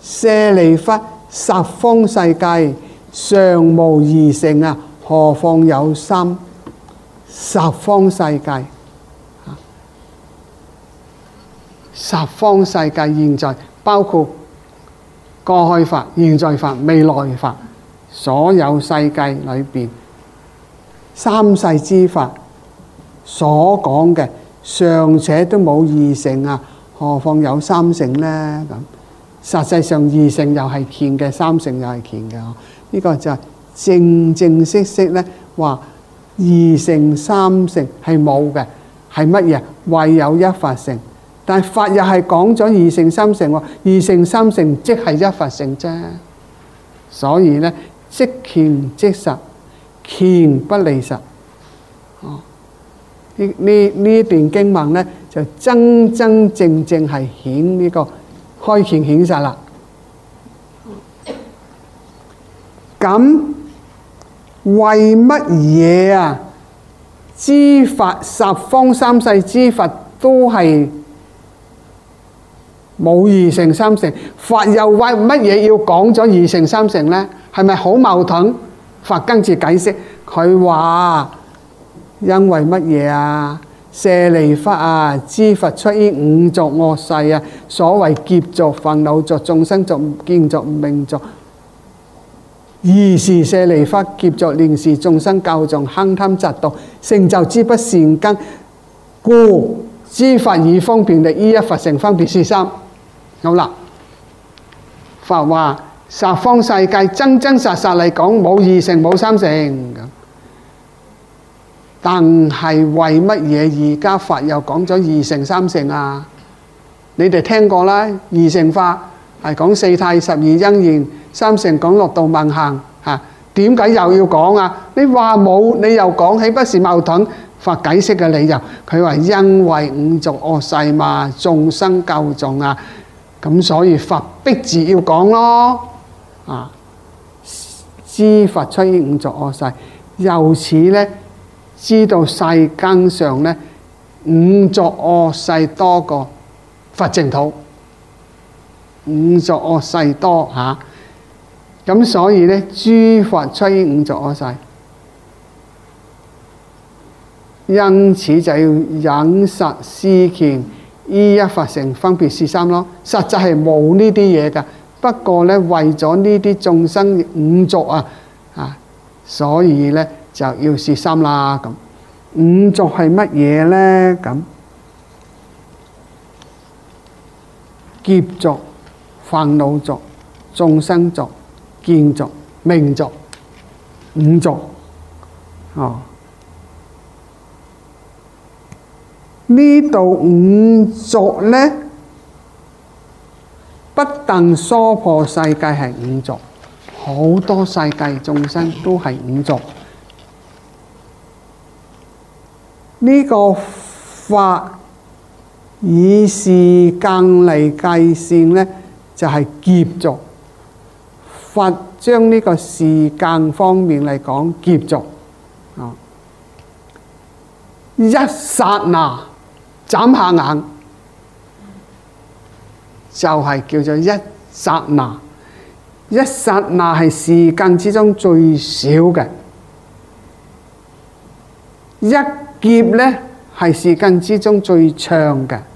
舍利弗，十方世界尚無二乘啊，何況有三？十方世界，十方世界現在包括過去法、現在法、未來法，所有世界裏邊三世之法所講嘅，尚且都冇二乘啊，何況有三乘呢？咁實際上二乘又係見嘅，三乘又係見嘅。呢個就係正正式式咧話二乘三乘係冇嘅，係乜嘢？唯有一法乘。但係法又係講咗二乘三乘喎，二乘三乘即係一法乘啫。所以咧，即見即實，見不離實。呢段經文咧就真真正正係顯呢個開見顯實啦。咁為乜嘢啊？知法十方三世之法都係冇二乘三乘，法又為乜嘢要講咗二乘三乘呢？係咪好矛盾？法跟住解釋，佢話因為乜嘢啊？舍利弗啊，知佛出於五濁惡世啊，所謂劫濁、煩惱濁、眾生濁、見濁、命濁。爾時舍利弗，劫濁念是眾生垢重，慳貪嫉妒，成就之不善根，故知法以方便力，依一佛乘分別是三。好啦，法話十方世界真真實實嚟講冇二乘冇三乘，但係為乜嘢而家法又講咗二乘三乘啊？你哋聽過啦，二乘法係講四諦十二因緣，三乘講六度萬行嚇。點解又要講啊？你話冇，你又講，豈不是矛盾？法解釋嘅理由，佢話因為五濁惡世嘛，眾生垢重啊，咁所以法逼住要講咯。啊，知佛出於五濁惡世，由此咧知道世間上咧五濁惡世多過佛淨土。五濁惡世多嚇，咁所以咧，諸佛出於五濁惡世，因此就要忍實思見，依一法乘分別是三咯。實際係冇呢啲嘢㗎，不過咧為咗呢啲眾生五濁啊，所以咧就要是三啦。咁五濁係乜嘢咧？咁劫濁、煩惱濁、眾生濁、見濁、命濁，五濁。呢度五濁呢，不但娑婆世界係五濁，好多世界眾生都係五濁。呢個法以時間嚟計算呢，就係劫濁。佛將呢個時間方面嚟講，劫濁一剎那眨下眼就係叫做一剎那。一剎那係時間之中最少嘅，一劫呢係時間之中最長嘅。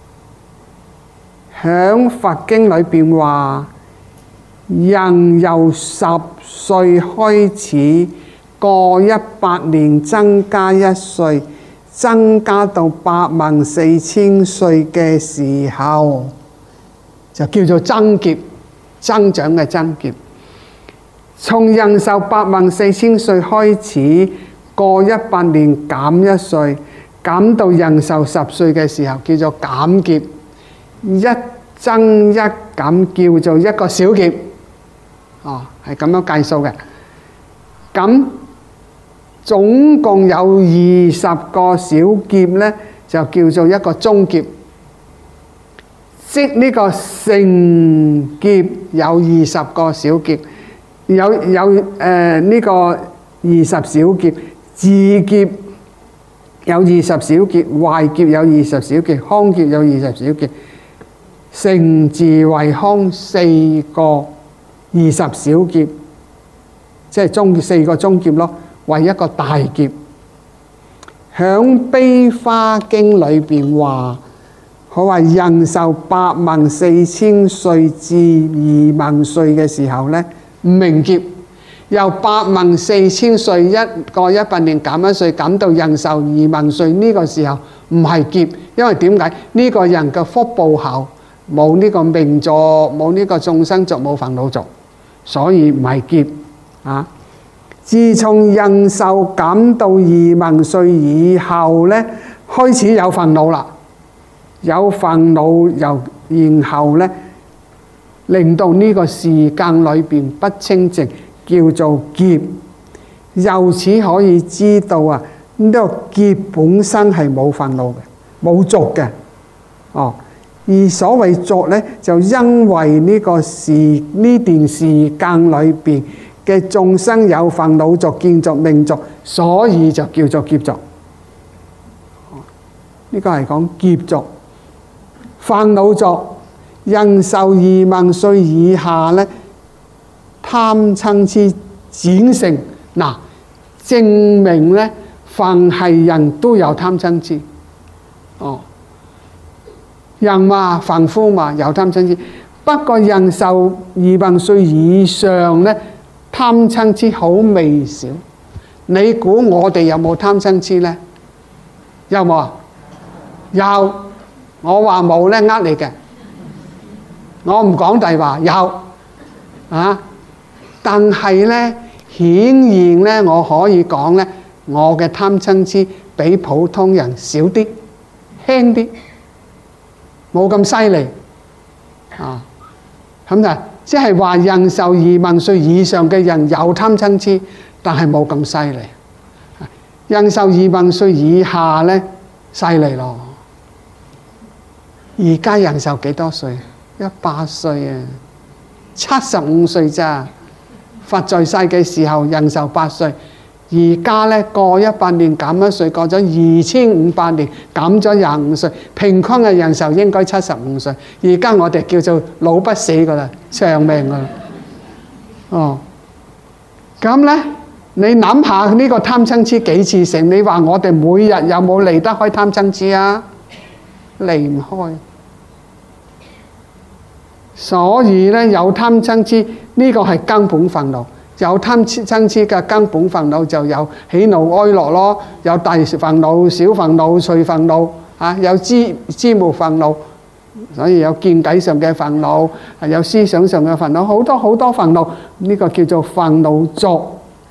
響佛經裏邊話，人由10歲開始，過100年增加1歲，增加到84000歲嘅時候，就叫做增劫，增長嘅增劫。從人壽84000歲開始，過100年減1歲，減到人壽10歲嘅時候，叫做減劫。一增一減叫做一個小劫。係咁樣計數嘅。咁總共有20個小劫呢，就叫做一個中劫。即呢個成劫有20個小劫，有呢個20小劫，自劫有20小劫，壞劫有20小劫，康劫有20小劫。 成字為空4個20小劫，即係4個中劫咯，為一個大劫。響《悲華經》裏邊話，佢話人壽84000歲至2萬歲嘅時候呢，唔明劫。由84000歲一個100年減1歲，減到人壽2萬歲，呢個時候唔係劫，因為點解？呢個人嘅福報厚，冇呢個命座，冇呢個眾生族，冇煩惱族，所以唔係劫啊。自從人壽減到2萬歲以後呢，開始有煩惱啦，有煩惱又然後呢，令到呢個時間裏邊不清淨，叫做劫。由此可以知道啊，呢個劫本身係冇煩惱嘅，冇族嘅。哦，而所謂族呢，就因為呢段時間裏邊嘅眾生有煩惱族、見族、命族，所以就叫做劫族。呢個係講劫族。煩惱族，人壽2萬歲以下呢，貪嗔痴展成。嗱，證明呢，凡係人都有貪嗔痴。哦，人嘛，凡夫嘛，有貪嗔痴。不過人壽2萬歲以上呢，貪嗔痴好微小。你估我哋有冇貪嗔痴呢？有冇啊？有。我話冇呢，呃你嘅。我唔講大話，有啊。但係呢，顯然呢，我可以講呢，我嘅貪嗔痴比普通人少啲，輕啲，冇咁犀利啊。咁就即係話人壽2萬歲以上嘅人有貪嗔痴，但係冇咁犀利。人壽2萬歲以下呢，犀利咯。而家人壽幾多歲？100歲啊，75歲咋？佛在世嘅時候人壽8歲，而家呢，過100年減1歲，過咗2500年減咗25歲，平均嘅人壽應該75歲。而家我哋叫做老不死噶啦，長命噶啦。哦，咁呢，你諗下呢個貪嗔痴幾次成？你話我哋每日有冇離得開貪嗔痴啊？離唔開。所以呢，有貪嗔痴呢個係根本煩惱。有貪嗔痴嘅根本煩惱就有喜怒哀樂咯，有大煩惱、小煩惱、隨煩惱啊，有知無煩惱，所以有見解上嘅煩惱，有思想上嘅煩惱，好多好多煩惱。呢個叫做煩惱族。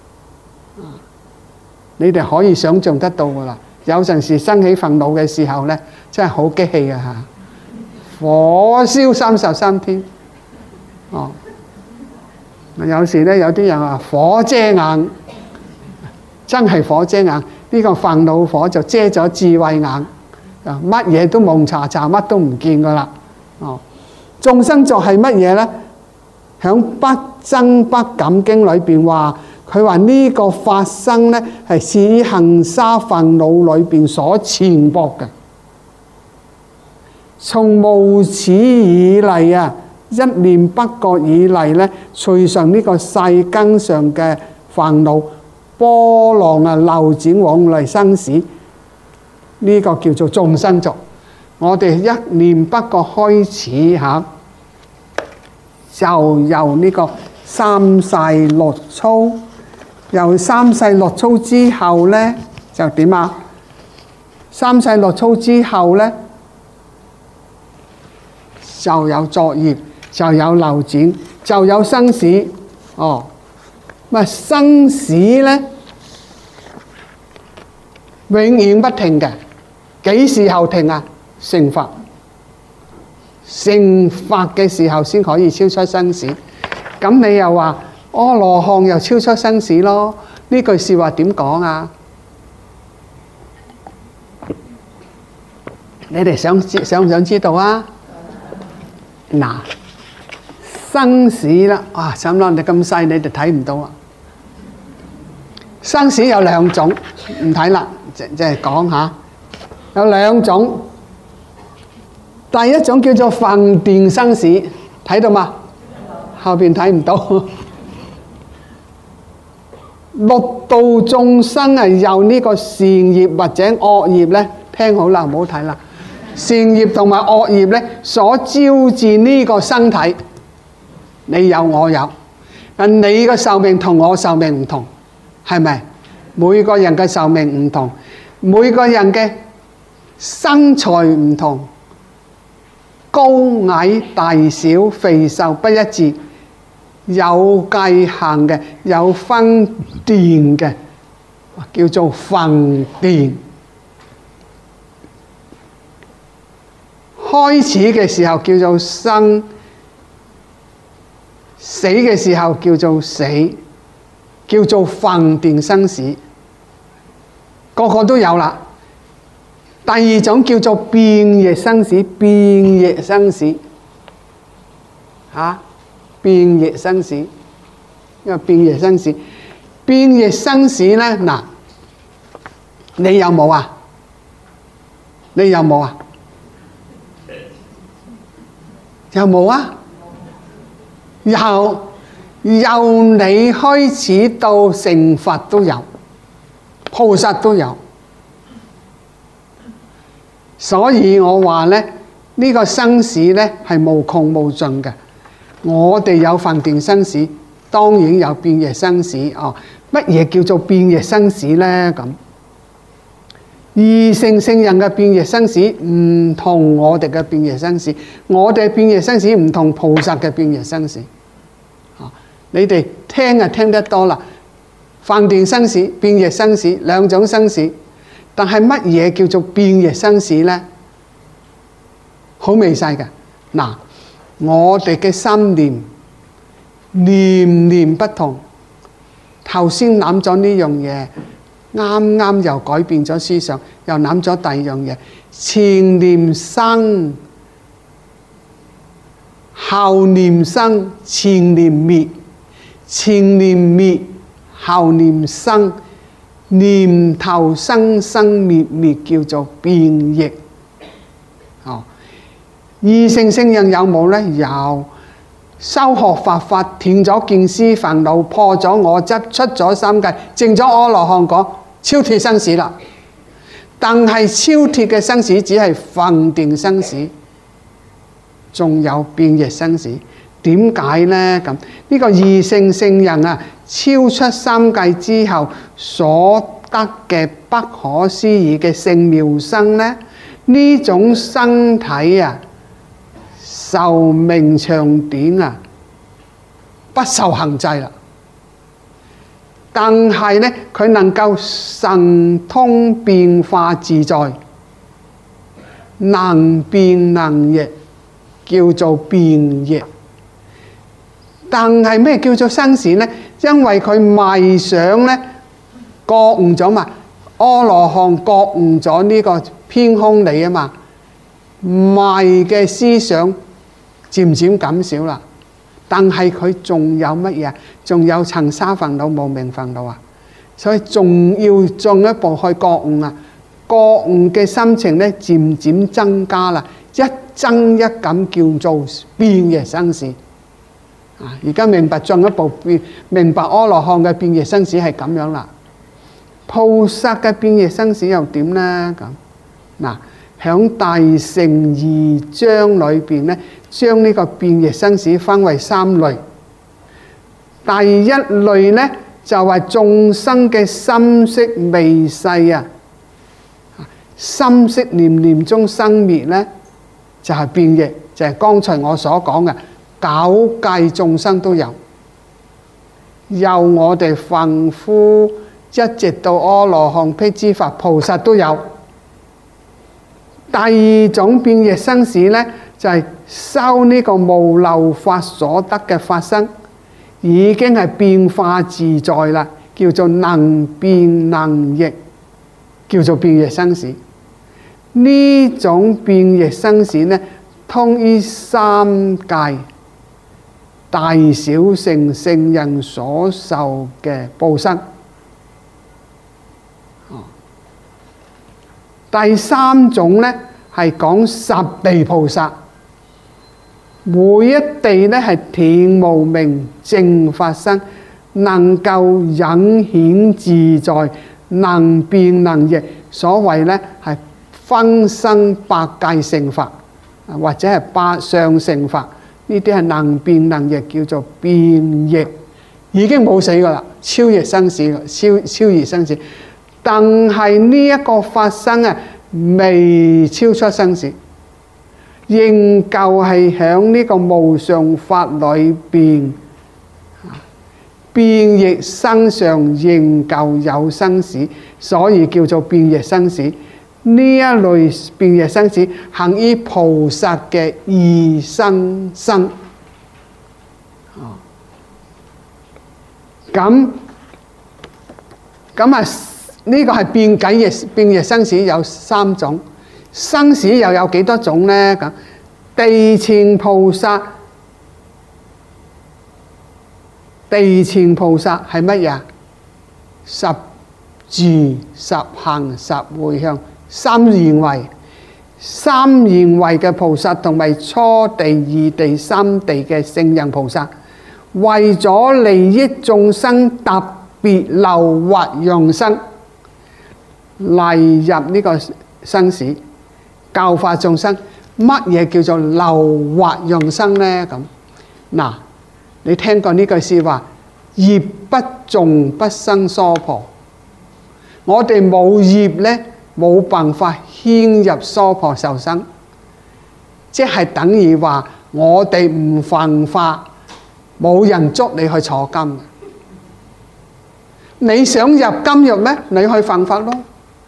你哋可以想像得到噶啦。有陣時生起煩惱嘅時候呢，真係好激氣啊！嚇，火燒33天。哦，有時呢，有啲人話火遮眼，真係火遮眼。呢個煩惱火就遮咗智慧眼，乜嘢都蒙查查，乜都唔見噶啦。哦，眾生族係乜嘢呢？響《不增不減經》裏邊話，佢話呢個發生呢，係似於恆沙煩惱裏邊所纏縛嘅。從無始以嚟啊，一念不覺以嚟呢，隨上呢個世間上嘅煩惱波浪啊，流轉往嚟生死，呢個叫做眾生族。我哋一念不覺開始嚇，就由呢個三世六粗，由三世六粗之後呢，就點啊？三世六粗之後呢，就有作業，就有流轉，就有生死。哦，咪生死呢，永遠不停嘅。幾時候停啊？成佛，成佛嘅時候先可以超出生死。咁你又話阿羅漢又超出生死咯？呢句説話點講啊？你哋想唔想知道啊？嗱，生死啦，哇！想諗你咁細，你哋睇唔到啊。生死有兩種，唔睇啦，即係講下，有兩種。 第一種叫做分電生死，睇到嘛？後邊睇唔到。六道眾生係由呢個善業或者惡業咧，聽好啦，唔好睇啦。善業同埋惡業咧，所招致呢個身體，你有我有，但你個壽命同我壽命唔同，係咪？每個人嘅壽命唔同，每個人嘅身材唔同，高矮大小肥瘦不一致，有界限嘅，有分電嘅，叫做分電。開始嘅時候叫做生，死嘅時候叫做死，叫做分電生死，個個都有啦。第二種叫做變異生死，變異生死嚇，變異生死，因為變異生死，變異生死咧嗱，你有冇啊？你有冇啊？有冇啊？由你開始到成佛都有，菩薩都有。所以我話咧，呢個生死咧係無窮無盡嘅。我哋有分電生死，當然有變異生死。哦，乜嘢叫做變異生死咧？咁二乘聖人嘅變異生死唔同我哋嘅變異生死，我哋變異生死唔同菩薩嘅變異生死。你哋聽就聽得多啦，分電生死、變異生死兩種生死，但係乜嘢叫做變異生死呢？好微細嘅。嗱，我哋嘅心念念念不同，頭先諗咗呢樣嘢，啱啱又改變咗思想，又諗咗第二樣嘢，前念生，後念生，前念滅，前念滅，後念生，念頭生生滅滅，叫做變異。哦，二乘聖人有冇呢？有。修學佛法，斷咗見思煩惱，破咗我執，出咗三界，證咗阿羅漢果，超脫生死啦。但係超脫嘅生死只係分電生死，仲有變異生死。點解呢？咁呢個二乘聖人啊，超出三界之後所得嘅不可思議嘅聖妙生呢？呢種身體啊，壽命長短啊，不受限制啦。但係呢，佢能夠神通變化自在，能變能易，叫做變異。但係咩叫做生死呢？因為佢迷想呢，覺悟咗嘛，阿羅漢覺悟咗呢個偏空理啊嘛，迷嘅思想漸漸減少啦，但係佢仲有乜嘢？仲有塵沙煩惱、無明煩惱啊！所以仲要進一步去覺悟啊！覺悟嘅心情咧，漸漸增加啦，一增一減叫做變異生死啊！而家明白進一步明白阿羅漢嘅變異生死係咁樣啦。菩薩嘅變異生死又點呢？咁嗱，響大乘二章裏邊咧，將呢個變異生死分為三類。第一類呢，就係眾生嘅心識微細啊，心識念念中生滅呢，就係變異，就係剛才我所講嘅九界眾生都有，由我哋凡夫一直到阿羅漢、辟支佛、菩薩都有。第二種變異生死呢，就係修呢個無漏法所得嘅法身，已經係變化自在啦，叫做能變能易，叫做變異生死。呢種變異生死呢，通於三界大小乘聖人所受嘅報身。第三種呢， 係講十地菩薩，每一地咧係恬無明淨法身，能夠隱顯自在，能變能譯。所謂咧係分生百界成法，或者係百相成法，呢啲係能變能譯，叫做變譯，已經冇死噶啦，超越生死，超越生死。但係呢一個法身啊，未超出生死，仍舊係喺呢個無上法裏邊，變譯身上仍舊有生死，所以叫做變譯生死。呢一類變譯生死，行於菩薩嘅異生身。咁啊，呢個係變譯生死有三種，生死又有幾多種呢？咁地前菩薩，地前菩薩係乜嘢？十住、十行、十回向、三現位。三現位嘅菩薩同埋初地、二地、三地嘅聖人菩薩，為咗利益眾生，特別流滑揚生嚟入呢個生死，教化眾生。乜嘢叫做流滑揚生呢？咁嗱，你聽過呢句説話？業不種不生娑婆。我哋冇業呢，冇辦法牽入娑婆受生，即係等於話我哋唔犯法，冇人捉你去坐監。你想入監獄咩？你去犯法咯。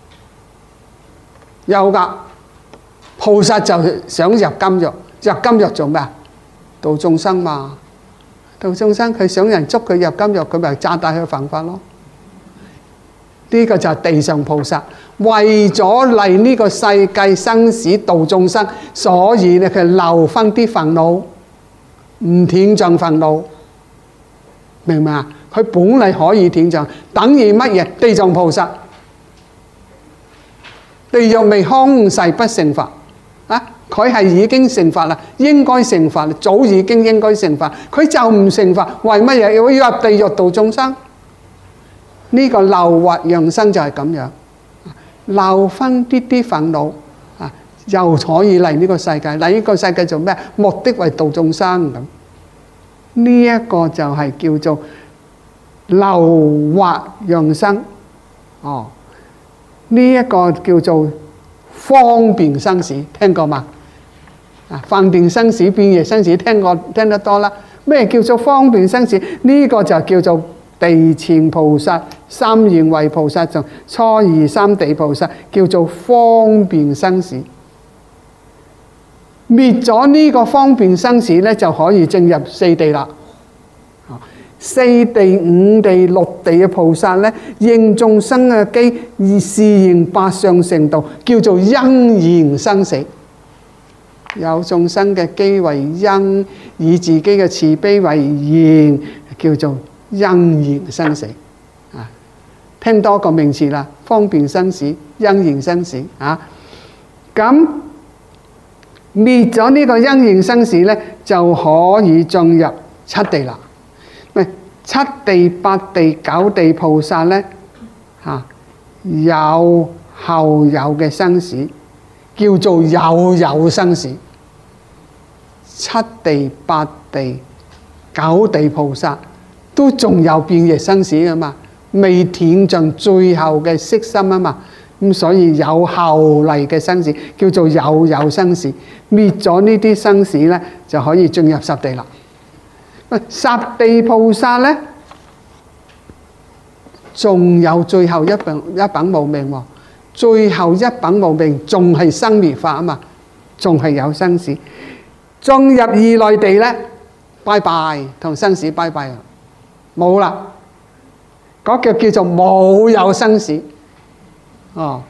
有㗎，菩薩就想入監獄，入監獄做咩啊？度眾生嘛，度眾生，佢想人捉佢入監獄，佢咪詐大去犯法咯。呢個就係地上菩薩，為咗嚟呢個世界生死度眾生，所以咧佢留翻啲煩惱，唔斷盡煩惱，明唔明啊？佢本嚟可以斷盡，等於乜嘢？地藏菩薩，地獄未空誓不成法啊！佢係已經成法啦，應該成法，早已經應該成法，佢就唔成法，為乜嘢要入地獄度眾生？呢個流滑揚生就係咁樣，流翻啲煩惱啊，又可以嚟呢個世界。嚟呢個世界做咩？目的為度眾生咁。呢一個就係叫做流滑揚生。哦，呢一個叫做方便生死，聽過嘛？啊，方便生死、變譯生死，聽得多啦。咩叫做方便生死？呢個就叫做地前菩薩、三現位菩薩同初二三地菩薩，叫做方便生死。滅咗呢個方便生死咧，就可以進入四地啦。四地、五地、六地嘅菩薩咧，應眾生嘅機而示現八相成道，叫做因緣生死。有眾生嘅機為因，以自己嘅慈悲為緣，叫做因緣生死。啊，聽多個名詞啦，方便生死、因緣生死。啊，咁滅咗呢個因緣生死咧，就可以進入七地啦。七地、八地、九地菩薩咧，有後有嘅生死，叫做有生死。七地、八地、九地菩薩都仲有變譯生死噶嘛，未斷盡最後嘅色心啊嘛，咁所以有後嚟嘅生死，叫做有生死。滅咗呢啲生死咧，就可以進入十地啦。十地菩薩咧，仲有最後一品無明喎，最後一品無明仲係生滅法啊嘛，仲係有生死。進入二內地咧，拜拜，同生死拜拜，冇啦，嗰個叫做冇有生死。哦，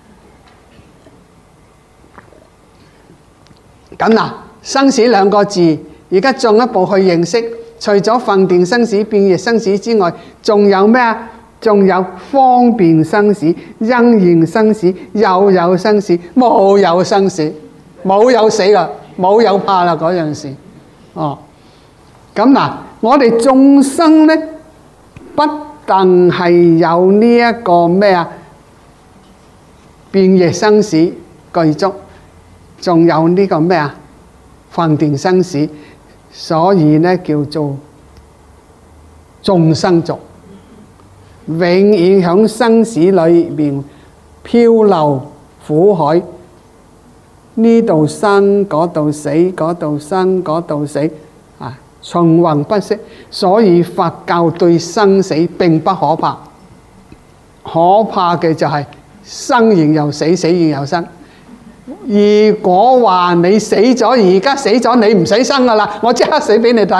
咁嗱，生死兩個字。而家進一步去認識，除咗分段生死、變譯生死之外，仲有咩啊？ 仲有方便生死、因緣生死、有生死、冇有生死，冇有死啦，冇有怕啦嗰陣時。哦，咁嗱，我哋眾生咧，不但係有呢一個咩啊，變業生死具足，仲有呢個咩啊，分段生死，所以咧叫做眾生族。永遠喺生死裏面漂流苦海，呢度生嗰度死，嗰度生嗰度死，啊，循環不息。所以佛教對生死並不可怕，可怕嘅就係生完又死，死完又生。如果話你死咗，而家死咗，你唔使生噶啦，我即刻死俾你睇，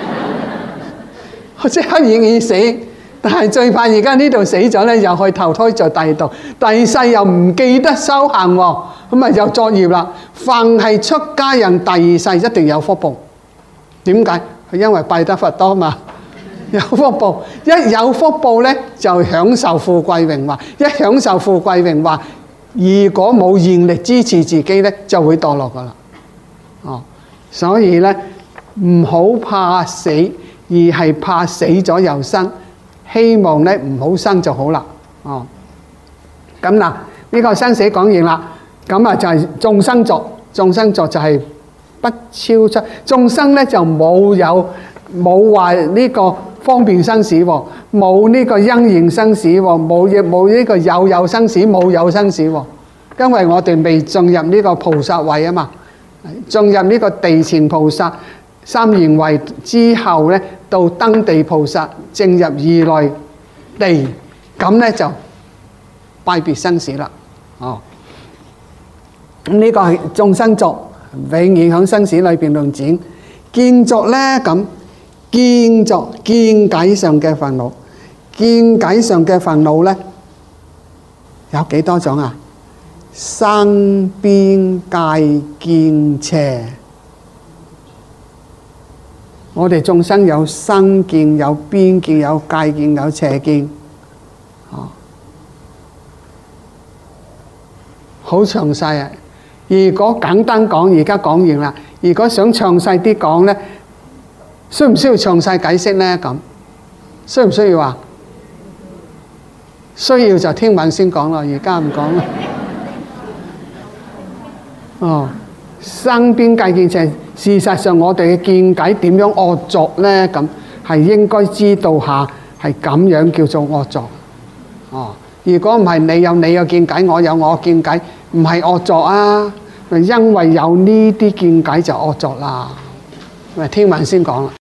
我即刻願意死。但係最怕而家呢度死咗咧，又去投胎做第二度，第世又唔記得修行喎，咁咪又作業啦。凡係出家人第二世一定有福報，點解？因為拜得佛多嘛，有福報。一有福報咧，就享受富貴榮華。一享受富貴榮華，如果冇願力支持自己咧，就會墮落噶啦。哦，所以咧唔好怕死，而係怕死咗又生。希望咧唔好生就好啦。哦，咁嗱，呢個生死講完啦，咁啊就係眾生族。眾生族就係不超出眾生咧，就冇話呢個方便生死喎，冇呢個因緣生死喎，冇呢個有生死，冇有生死喎。因為我哋未進入呢個菩薩位啊嘛，進入呢個地前菩薩三賢位之後咧，到登地菩薩正入如來地，咁咧就拜別生死啦。哦，咁呢個係眾生族，永遠喺生死裏邊輪轉。見族咧，咁見族見解上嘅煩惱，見解上嘅煩惱咧有幾多種啊？生邊界見邪。我哋眾生有生見、有邊見、有界見、有邪見，哦，好詳細啊！如果簡單講，而家講完啦。如果想詳細啲講咧，需唔需要詳細解釋咧？咁需唔需要啊？需要就聽晚先講咯，而家唔講啦。哦。生邊界見邪，事實上我哋嘅見解點樣惡作呢？咁係應該知道下，係咁樣叫做惡作。哦，如果唔係你有你嘅見解，我有我嘅見解，唔係惡作啊？因為有呢啲見解就惡作啦。咪聽晚先講啦。